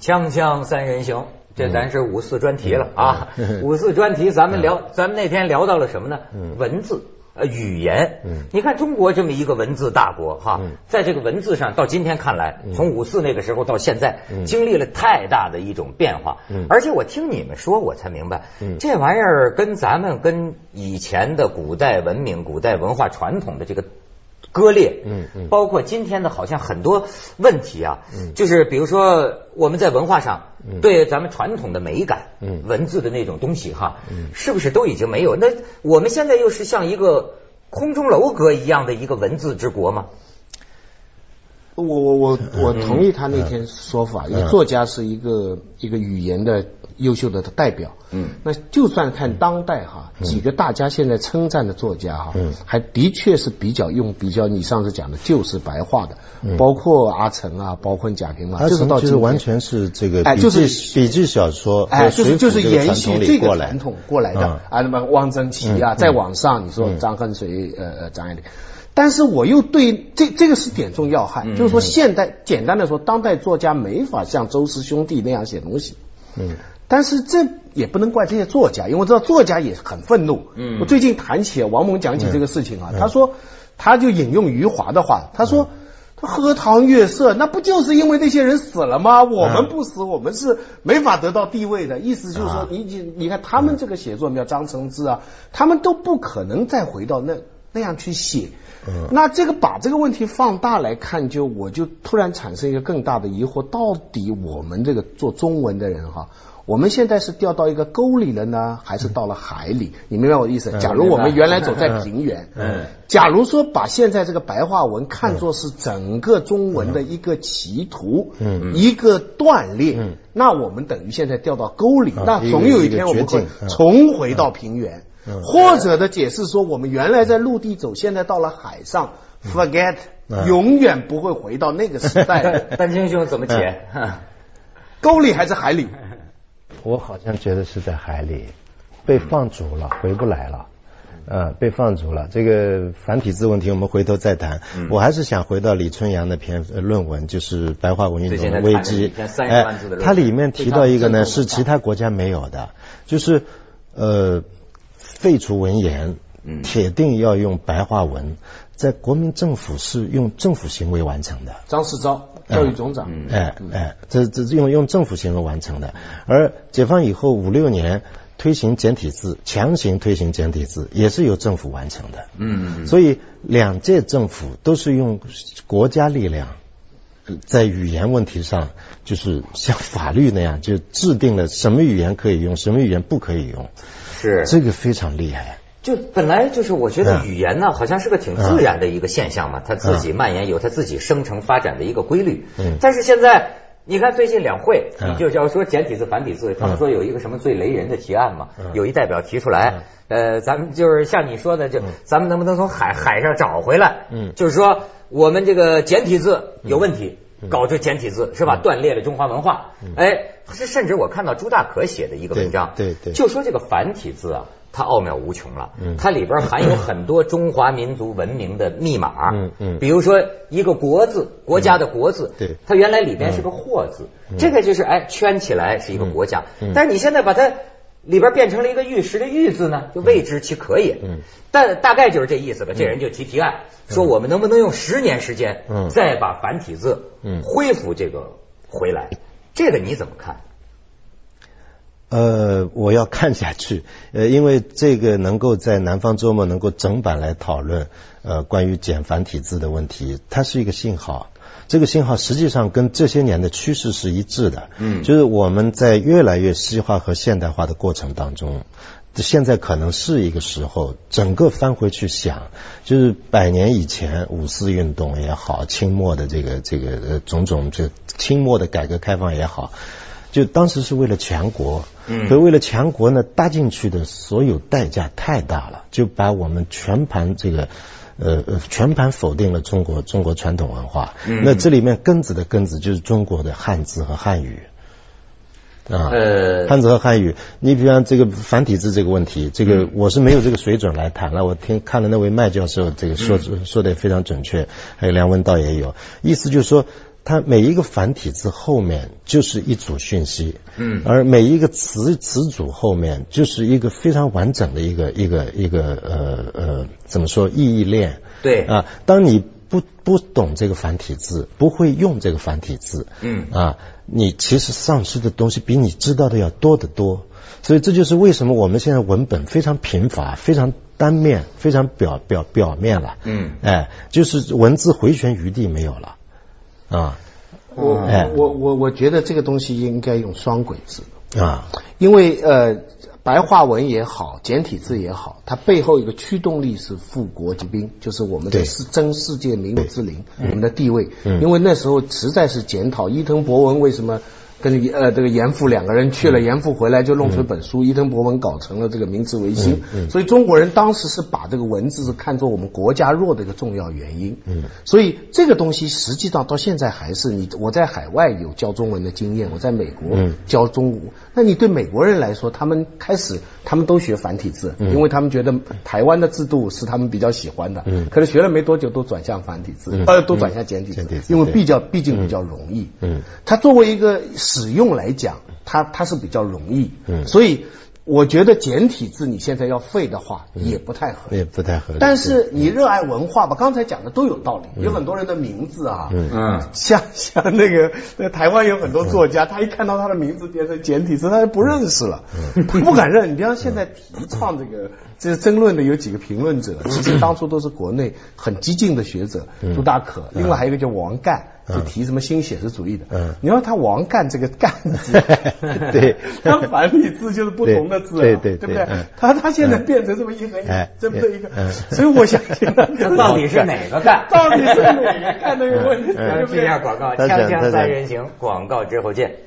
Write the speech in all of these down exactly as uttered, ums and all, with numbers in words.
锵锵三人行，这咱是五四专题了啊！五四专题，咱们聊，咱们那天聊到了什么呢？文字。呃，语言，嗯，你看中国这么一个文字大国哈，嗯、在这个文字上，到今天看来，嗯、从五四那个时候到现在，嗯、经历了太大的一种变化。嗯，而且我听你们说，我才明白，嗯、这玩意儿跟咱们跟以前的古代文明、古代文化传统的这个割裂，嗯嗯，包括今天的好像很多问题啊，嗯，就是比如说我们在文化上。对咱们传统的美感，嗯，文字的那种东西哈，嗯，是不是都已经没有？那我们现在又是像一个空中楼阁一样的一个文字之国吗？ 我我我我同意他那天说法，因为作家是一个一个语言的优秀的代表，嗯，那就算看当代哈，几个大家现在称赞的作家哈，嗯，还的确是比较用比较你上次讲的旧式白话的，嗯，包括阿城啊，包括贾平凹， 就是到就是完全是这个笔记笔记小说， 哎，就是就是延续这个传统过来的啊，那么汪曾祺啊，再往上你说张恨水呃呃张爱玲。但是我又对这这个是点中要害，嗯、就是说现代简单的说，当代作家没法像周氏兄弟那样写东西。嗯，但是这也不能怪这些作家，因为我知道作家也很愤怒。嗯，我最近谈起王蒙讲起这个事情啊，嗯、他说他就引用余华的话，他说。嗯他荷塘月色，那不就是因为那些人死了吗？我们不死，我们是没法得到地位的。意思就是说，你你你看他们这个写作，比如张承志啊，他们都不可能再回到那那样去写。嗯，那这个把这个问题放大来看，就我就突然产生一个更大的疑惑：到底我们这个做中文的人哈？我们现在是掉到一个沟里了呢，还是到了海里？你明白我的意思？假如我们原来走在平原，嗯，假如说把现在这个白话文看作是整个中文的一个歧途，嗯，一个断裂，嗯，那我们等于现在掉到沟里，那总有一天我们会重回到平原，或者的解释说，我们原来在陆地走，现在到了海上 ，forget，永远不会回到那个时代。 丹青兄怎么解？ 沟里还是海里？ 我好像觉得是在海里，被放逐了，回不来了，呃，被放逐了。这个繁体字问题我们回头再谈。嗯、我还是想回到李春阳那篇论文，就是白话文运动的危机。哎，它里面提到一个呢，是其他国家没有的，就是呃，废除文言，铁定要用白话文，在国民政府是用政府行为完成的。 张世钊。教育总长， 嗯、哎哎，这这用用政府行为完成的。而解放以后五六年推行简体字，强行推行简体字，也是由政府完成的。嗯，所以两届政府都是用国家力量，在语言问题上，就是像法律那样，就制定了什么语言可以用，什么语言不可以用。 是这个非常厉害。 就本来就是我觉得语言呢，嗯、好像是个挺自然的一个现象嘛，它、嗯、自己蔓延有它自己生成发展的一个规律。嗯，但是现在你看最近两会，嗯、你就要说简体字、繁体字，他们说有一个什么最雷人的提案嘛，嗯、有一代表提出来，嗯、呃，咱们就是像你说的，就咱们能不能从海海上找回来？嗯，就是说我们这个简体字有问题。嗯、搞这简体字是吧？断裂了中华文化。嗯、哎，是甚至我看到朱大可写的一个文章， 对 对, 对， 就说这个繁体字啊，它奥妙无穷了。嗯，它里边含有很多中华民族文明的密码。嗯嗯，比如说一个国字，国家的国字，嗯、对，它原来里边是个或字，嗯、这个就是哎圈起来是一个国家。嗯，但是你现在把它里边变成了一个玉石的玉字呢，就未知其可也。嗯，但大概就是这意思吧。这人就提提案。说我们能不能用十年时间，嗯，再把繁体字，嗯，恢复这个回来？这个你怎么看？ 呃，我要看下去，呃，因为这个能够在南方周末能够整版来讨论，呃，关于简繁体字的问题，它是一个信号。这个信号实际上跟这些年的趋势是一致的，嗯，就是我们在越来越西化和现代化的过程当中。现在可能是一个时候，整个翻回去想，就是百年以前五四运动也好，清末的这个这个呃种种这清末的改革开放也好，就当时是为了强国，嗯，可为了强国呢，搭进去的所有代价太大了，就把我们全盘这个呃呃全盘否定了中国中国传统文化。嗯，那这里面根子的根子就是中国的汉字和汉语。啊，呃，汉字和汉语，你比方这个繁体字这个问题，这个我是没有这个水准来谈了。我听看了那位麦教授这个说、嗯、说的也非常准确，还有梁文道也有，意思就是说， 它每一个繁体字后面就是一组讯息， 嗯， 而每一个词词组后面就是一个非常完整的一个一个一个呃呃怎么说意义链？ 对啊，当你不不懂这个繁体字，不会用这个繁体字， 嗯啊，你其实丧失的东西比你知道的要多得多。所以这就是为什么我们现在文本非常贫乏，非常单面，非常表表表面了。 嗯， 哎，就是文字回旋余地没有了。啊， 我我我我觉得这个东西应该用双轨制啊， 因为呃白话文也好，简体字也好，它背后一个驱动力是富国强兵，就是我们的是争世界民主之林，我们的地位。嗯，因为那时候实在是检讨伊藤博文为什么跟呃这个严复两个人去了，严复回来就弄出一本书，伊藤博文搞成了这个明治维新。嗯，所以中国人当时是把这个文字是看作我们国家弱的一个重要原因。嗯，所以这个东西实际上到现在还是你我在海外有教中文的经验，我在美国教中文，那你对美国人来说，他们开始他们都学繁体字，因为他们觉得台湾的制度是他们比较喜欢的。嗯，可是学了没多久都转向繁体字，呃，都转向简体字，因为比较毕竟比较容易。嗯，它作为一个使用来讲，它它是比较容易，嗯，所以我觉得简体字你现在要废的话，嗯，也不太合理， 也不太合理。 但是你热爱文化吧，刚才讲的都有道理。嗯，有很多人的名字啊，嗯嗯，像像那个那台湾有很多作家，嗯，他一看到他的名字变成简体字，他就不认识了，嗯，他不敢认。你比方现在提倡这个这个争论的有几个评论者，其实当初都是国内很激进的学者，嗯，朱大可，另外还有一个叫王干。就提什么新写实主义的，嗯，你要他王干这个干字， 对， 他繁体字就是不同的字， 对对对不对？他他现在变成这么一横一横，这么一个，所以我相信他到底是哪个干？ 到底是哪个干这个问题？ 对不对？一下广告，锵锵三人行，广告之后见。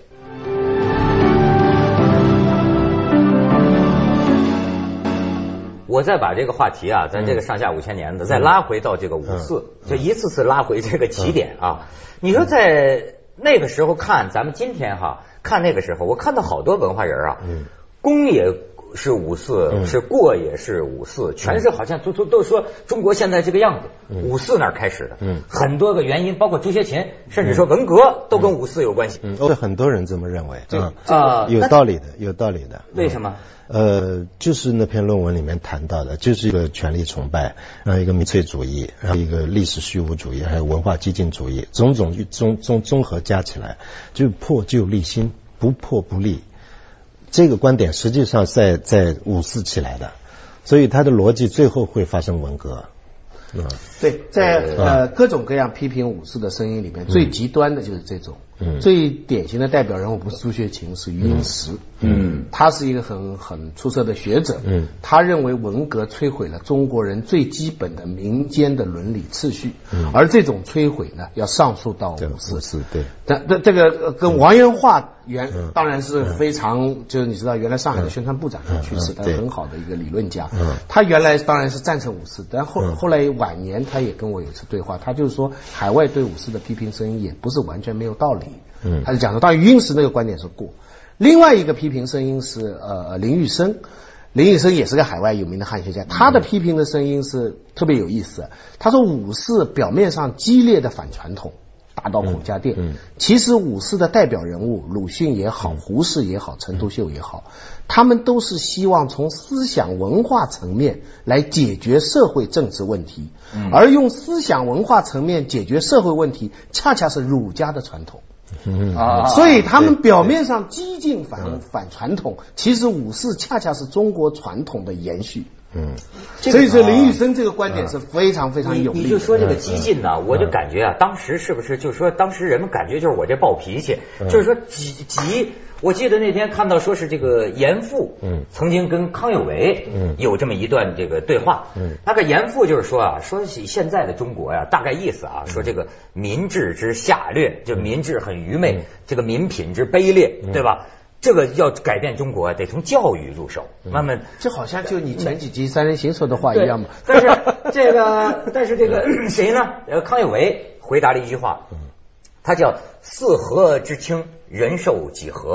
我再把这个话题啊，咱这个上下五千年的，再拉回到这个五四，就一次次拉回这个起点啊。你说在那个时候看，咱们今天哈看那个时候，我看到好多文化人啊，攻也是五四，是过也是五四，全是好像都都都说中国现在这个样子，五四那儿开始的，很多个原因，包括朱学勤，甚至说文革都跟五四有关系。 嗯，很多人这么认为，啊，有道理的，有道理的。 为什么？ 呃，就是那篇论文里面谈到的，就是一个权力崇拜，然后一个民粹主义，然后一个历史虚无主义，还有文化激进主义，种种综综综合加起来，就破旧立新，不破不立。这个观点实际上在在五四起来的，所以它的逻辑最后会发生文革。嗯， 对，在呃各种各样批评五四的声音里面，最极端的就是这种。嗯，最典型的代表人物不是朱学勤，是余英时。嗯，他是一个很很出色的学者。嗯，他认为文革摧毁了中国人最基本的民间的伦理秩序。嗯，而这种摧毁呢，要上溯到五四。 是，对。 但这这个跟王元化原当然是非常，就是你知道，原来上海的宣传部长也去世，他很好的一个理论家。嗯，他原来当然是赞成五四，但后后来晚年他也跟我有一次对话，他就是说海外对五四的批评声音也不是完全没有道理。嗯，他就讲说，当然余英时那个观点是过。另外一个批评声音是呃林玉生，林玉生也是个海外有名的汉学家，他的批评的声音是特别有意思。他说五四表面上激烈的反传统，打倒孔家店，嗯嗯、其实五四的代表人物鲁迅也好，胡适也好，陈独秀也好，他们都是希望从思想文化层面来解决社会政治问题，嗯、而用思想文化层面解决社会问题，恰恰是儒家的传统。嗯啊，所以他们表面上激进反反传统，其实五四恰恰是中国传统的延续。嗯，所以说林玉生这个观点是非常非常有力的。 你就说这个激进呢，我就感觉啊，当时是不是就是说，当时人们感觉就是我这暴脾气，就是说急急。我记得那天看到说是这个严复，嗯，曾经跟康有为，嗯，有这么一段这个对话，嗯，那个严复就是说啊，说起现在的中国呀，大概意思啊，说这个民智之下劣，就民智很愚昧，这个民品之卑劣，对吧？这个要改变中国，得从教育入手，慢慢。 这好像就你前几集三人行说的话一样嘛。 但是这个，但是这个谁呢？呃，康有为回答了一句话，他叫四合之清，人寿几何。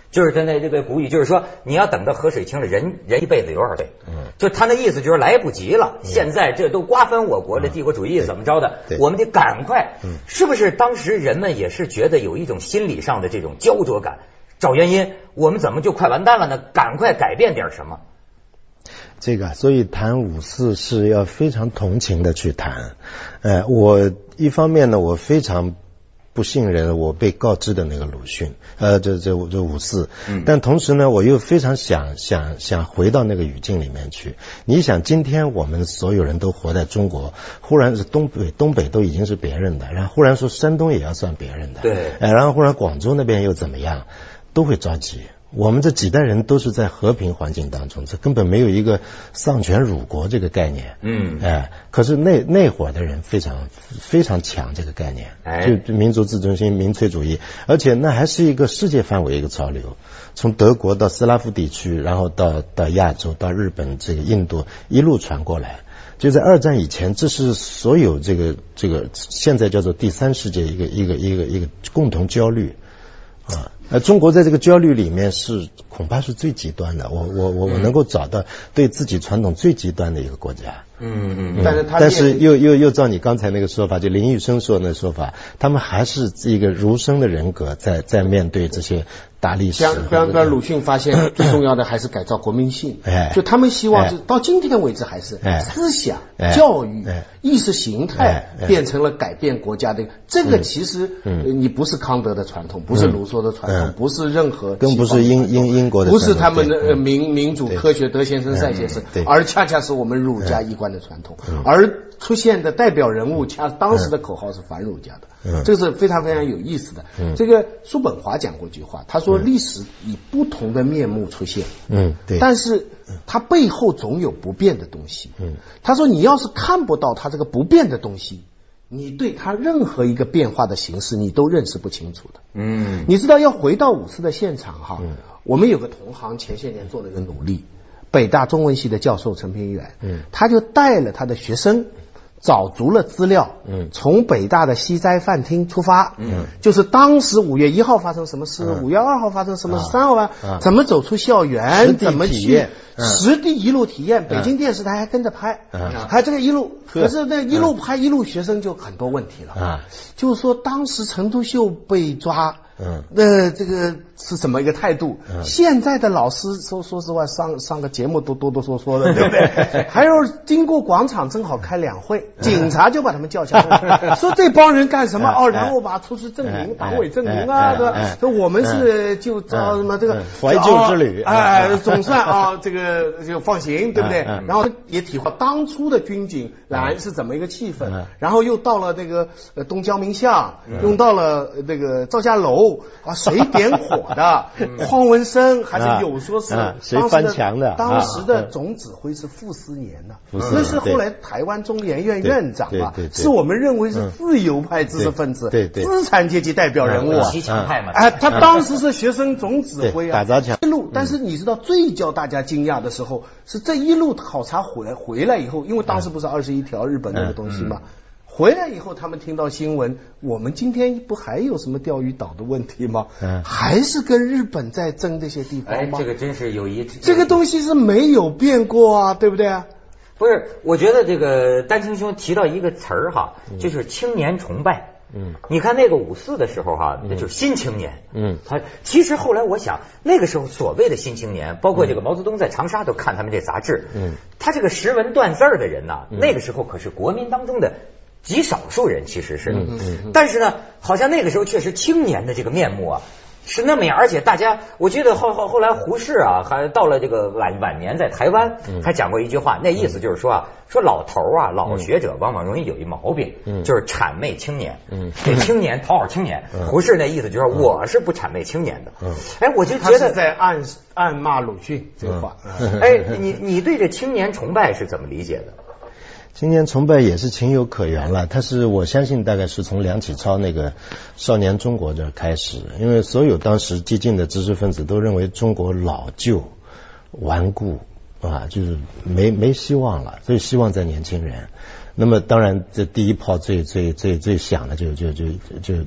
就是他那这个古语，就是说你要等到河水清了，人人一辈子有多少岁？嗯，就他那意思就是来不及了。嗯、现在这都瓜分我国的帝国主义怎么着的，嗯、我们得赶快。嗯，是不是当时人们也是觉得有一种心理上的这种焦灼感，找原因，我们怎么就快完蛋了呢？赶快改变点什么。 这个，所以谈五四是要非常同情的去谈。呃，我一方面呢，我非常不信任我被告知的那个鲁迅，呃，这这这五四，嗯，但同时呢，我又非常想想想回到那个语境里面去。你想，今天我们所有人都活在中国，忽然是东北，东北都已经是别人的，然后忽然说山东也要算别人的， 对， 呃，然后忽然广州那边又怎么样，都会着急。我们这几代人都是在和平环境当中，这根本没有一个丧权辱国这个概念。嗯，哎，可是那那会儿的人非常非常强这个概念，哎，就民族自尊心、民粹主义，而且那还是一个世界范围一个潮流，从德国到斯拉夫地区，然后到到亚洲、到日本、这个印度一路传过来。就在二战以前，这是所有这个这个现在叫做第三世界一个一个一个一个共同焦虑啊。呃，中国在这个焦虑里面是恐怕是最极端的，我我我我能够找到对自己传统最极端的一个国家。 嗯嗯， 但是他但是又又又照你刚才那个说法，就林玉生说的那说法，他们还是一个儒生的人格在在面对这些大历史。 像比方说鲁迅发现最重要的还是改造国民性，哎，就他们希望是到今天为止还是思想、哎、教育、哎、意识形态变成了改变国家的。哎、这个其实、嗯、你不是康德的传统，不是卢梭的传统，嗯、不是任何， 更不是英英英国的传统，不是他们的民民主科学德先生赛先生，而恰恰是我们儒家一贯的传统，嗯、而出现的代表人物，恰当时的口号是反儒家的，嗯、这个是非常非常有意思的。嗯、这个叔本华讲过一句话，他说历史以不同的面目出现，嗯，对，但是它背后总有不变的东西。嗯，他说你要是看不到它这个不变的东西，你对它任何一个变化的形式你都认识不清楚的。嗯，你知道要回到五四的现场哈，嗯、我们有个同行前些年做了一个努力。北大中文系的教授陈平远，嗯，他就带了他的学生找足了资料，嗯，从北大的西斋饭厅出发，嗯，就是当时五月一号发生什么事，五、嗯、月二号发生什么事，三、啊、号发、啊、怎么走出校园，怎么去实地一路体验，嗯、北京电视台还跟着拍，嗯、还这个一路，可是那一路拍一路学生就很多问题了，啊，就是说当时陈独秀被抓。嗯，那这个是怎么一个态度？嗯、现在的老师说说实话，上上个节目都哆哆嗦嗦的，对不对？还有经过广场正好开两会，警察就把他们叫下来，说这帮人干什么？哦，然后把出示证明、党委证明啊，对吧？说我们是就叫什么这个怀旧之旅， 哎，总算啊，这个就放行，对不对？然后也体会当初的军警栏是怎么一个气氛，然后又到了那个东交民巷，又到了那个赵家楼。啊，谁点火的？匡文生还是有说是、 啊啊、谁翻墙的？ 当时的总指挥是傅斯年呢、啊，那、嗯、是后来台湾中研院院长啊，是我们认为是自由派知识分子、 对对资产阶级代表人物啊， 骑墙派嘛。 哎，他当时是学生总指挥啊， 打砸抢一路。但是你知道最叫大家惊讶的时候，是这一路考察回来回来以后，因为当时不是二十一条日本那个东西吗？嗯嗯回来以后，他们听到新闻，我们今天不还有什么钓鱼岛的问题吗？嗯，还是跟日本在争这些地方吗？ 哎，这个真是有一这个东西是没有变过啊，对不对啊？ 不是，我觉得这个丹青兄提到一个词儿哈，就是青年崇拜。嗯，你看那个五四的时候哈，那就是新青年。嗯，他其实后来我想，那个时候所谓的新青年，包括这个毛泽东在长沙都看他们这杂志。嗯，他这个识文断字的人呐，那个时候可是国民当中的极少数人，其实是，嗯嗯、但是呢，好像那个时候确实青年的这个面目啊是那么样，而且大家，我记得后后后来胡适啊，还到了这个晚晚年在台湾，嗯、还讲过一句话，那意思就是说啊，说老头啊，老学者往往容易有一毛病，嗯、就是谄媚青年，嗯、这青年讨好青年。嗯、胡适那意思就是我是不谄媚青年的。嗯、哎，我就觉得在暗暗骂鲁迅这话。 嗯、哎，你你对这青年崇拜是怎么理解的？ 青年崇拜也是情有可原了，他是我相信大概是从梁启超那个少年中国这开始，因为所有当时激进的知识分子都认为中国老旧顽固啊，就是没没希望了，所以希望在年轻人。那么当然这第一炮最最最最响的就就就就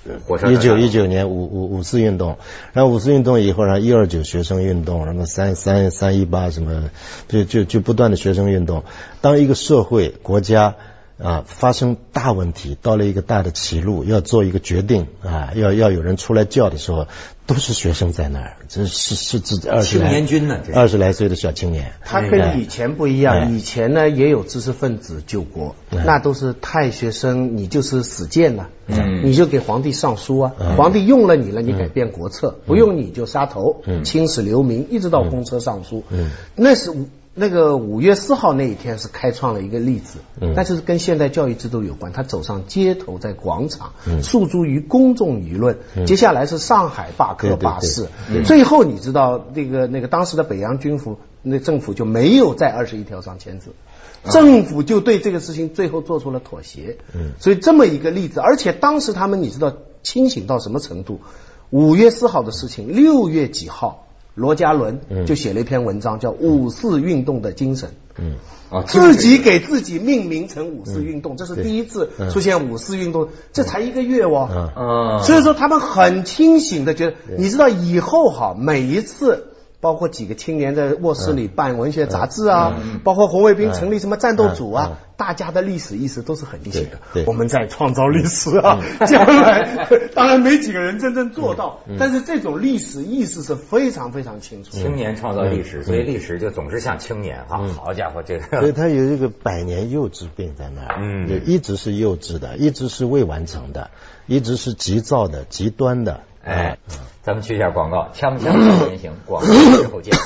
一九一九年五五五四运动，然后五四运动以后，然后一二九学生运动，什么三三三一八什么，就就就不断的学生运动。当一个社会国家啊发生大问题，到了一个大的歧路，要做一个决定啊，要要有人出来叫的时候，都是学生在那儿，这是是是二十来青年军呢， 二十来岁的小青年。 他跟以前不一样，以前呢也有知识分子救国，那都是太学生，你就是死谏了，你就给皇帝上书啊，皇帝用了你了，你改变国策，不用你就杀头，青史留名，一直到公车上书，那是。那个五月四号那一天是开创了一个例子，嗯，但是跟现代教育制度有关。他走上街头，在广场，嗯，诉诸于公众舆论。嗯，接下来是上海罢课罢市，最后你知道那个那个当时的北洋军府那政府就没有在二十一条上签字，政府就对这个事情最后做出了妥协。嗯，所以这么一个例子，而且当时他们你知道清醒到什么程度？五月四号的事情，六月几号？罗家伦就写了一篇文章，叫《五四运动的精神》，嗯，啊，自己给自己命名成五四运动，这是第一次出现五四运动，这才一个月哦，嗯，所以说他们很清醒的觉得，你知道以后哈，每一次。包括几个青年在卧室里办文学杂志啊，嗯嗯、包括红卫兵成立什么战斗组啊，嗯嗯、大家的历史意识都是很清醒的。我们在创造历史啊，嗯、将来当然没几个人真正做到，嗯嗯、但是这种历史意识是非常非常清楚。 青年创造历史，嗯、所以历史就总是像青年哈。嗯、好家伙，这个， 所以他有一个百年幼稚病在那儿，嗯，就一直是幼稚的，一直是未完成的，一直是急躁的、极端的。 哎，咱们去一下广告，锵锵少年行，广告之后见。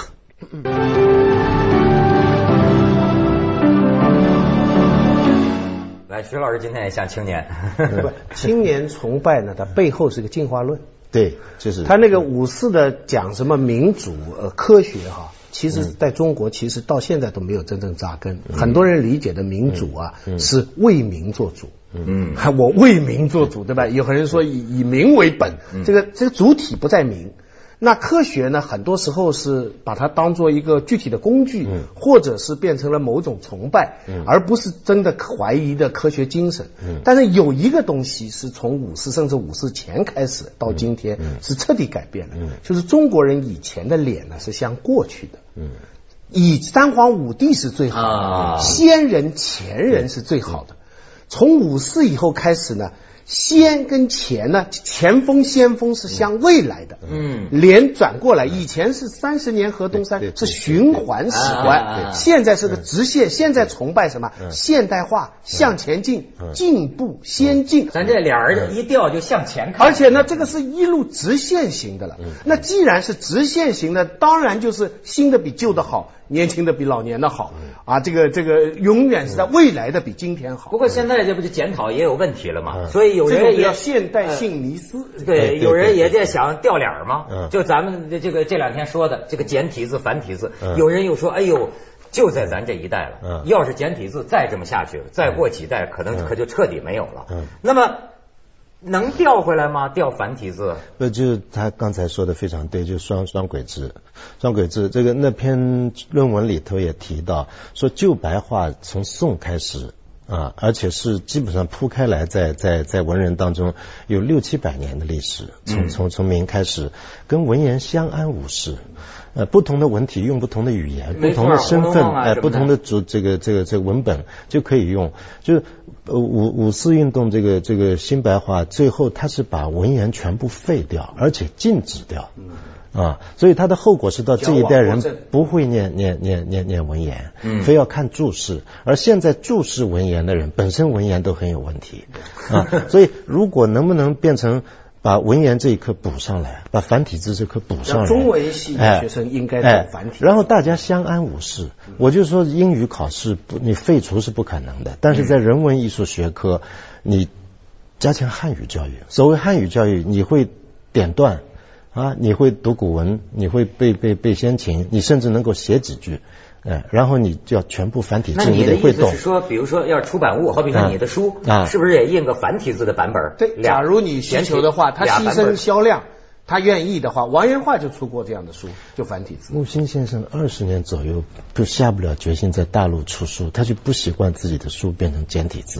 来，徐老师今天也像青年， 不，青年崇拜呢，它背后是个进化论。 对，就是他那个五四的讲什么民主、呃科学哈。其实在中国其实到现在都没有真正扎根，嗯、很多人理解的民主啊、嗯、是为民做主，嗯，我为民做主，对吧？有人说以以民为本，嗯、这个这个主体不在民。那科学呢，很多时候是把它当做一个具体的工具，嗯、或者是变成了某种崇拜，嗯、而不是真的怀疑的科学精神。嗯、但是有一个东西是从五四甚至五四前开始到今天、嗯、是彻底改变了，嗯、就是中国人以前的脸呢是向过去的。嗯，以三皇五帝是最好的，啊、先人前人是最好的。从五四以后开始呢。先跟前呢，前锋先锋是向未来的，嗯，连转过来，以前是三十年河东山，是循环史观，现在是个直线，现在崇拜什么？现代化，向前进，进步，先进。 咱这脸儿一掉就向前看， 而且呢，这个是一路直线型的了。那既然是直线型的，当然就是新的比旧的好。年轻的比老年的好啊，这个这个永远是在未来的比今天好。 不过现在这不就检讨也有问题了吗？所以有人也现代性迷思， 对，有人也在想掉脸嘛。就咱们这个这两天说的这个简体字、繁体字，有人又说，哎呦，就在咱这一代了。要是简体字再这么下去，再过几代可能可就彻底没有了。那么。能调回来吗？调繁体字？ 不，就是他刚才说的非常对，就双双轨制，双轨制这个那篇论文里头也提到，说旧白话从宋开始啊，而且是基本上铺开来在，在在在文人当中有六七百年的历史，从从从明开始，跟文言相安无事。呃，不同的文体用不同的语言，不同的身份，哎、呃，不同的主这个这个这个文本就可以用。就是呃五五四运动这个这个新白话，最后它是把文言全部废掉，而且禁止掉。嗯、啊，所以它的后果是到这一代人不会念念念念念文言，嗯，非要看注释。而现在注释文言的人本身文言都很有问题啊，所以如果能不能变成。把文言这一课补上来，把繁体字这课补上来。 中文系的学生应该读繁体、 哎哎，然后大家相安无事。嗯、我就说英语考试不，你废除是不可能的，但是在人文艺术学科，你加强汉语教育。所谓汉语教育，你会点段啊，你会读古文，你会背背背先秦，你甚至能够写几句。哎，然后你就要全部繁体字， 你得会懂。 那你的意思是说，比如说要出版物，好比说你的书，啊，是不是也印个繁体字的版本？ 对，假如你需求的话，他牺牲销量，他愿意的话，王元化就出过这样的书，就繁体字。 木心先生二十年左右就下不了决心在大陆出书，他就不习惯自己的书变成简体字。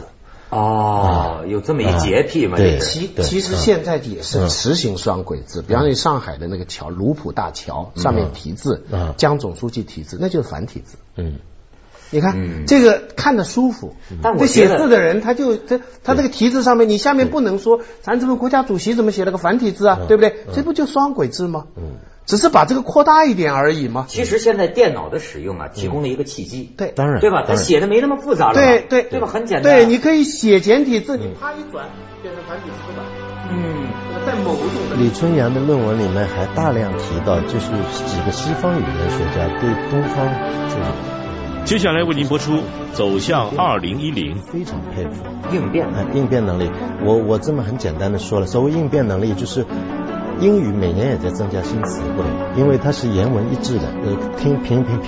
哦，有这么一洁癖嘛？ 对， 其其实现在也是实行双轨制，比方说上海的那个桥卢浦大桥上面题字，江总书记题字，那就是繁体字。嗯。你看、嗯、这个看着舒服，但我写字的人他就他他这个题字上面，你下面不能说咱这个国家主席怎么写了个繁体字啊，嗯、对不对？这不就双轨制吗？嗯，只是把这个扩大一点而已嘛。 其实现在电脑的使用啊，提供了一个契机， 对， 当然， 对吧？它写的没那么复杂了， 对对对吧？很简单， 对，你可以写简体字，你啪一转变成繁体字了。嗯，在某种李春阳的论文里面还大量提到，就是几个西方语言学家对东方这个。 接下来为您播出《走向二零一零》， 非常佩服应变啊，应变能力。我我这么很简单的说了，所谓应变能力，就是英语每年也在增加新词汇，因为它是言文一致的，呃，听平平。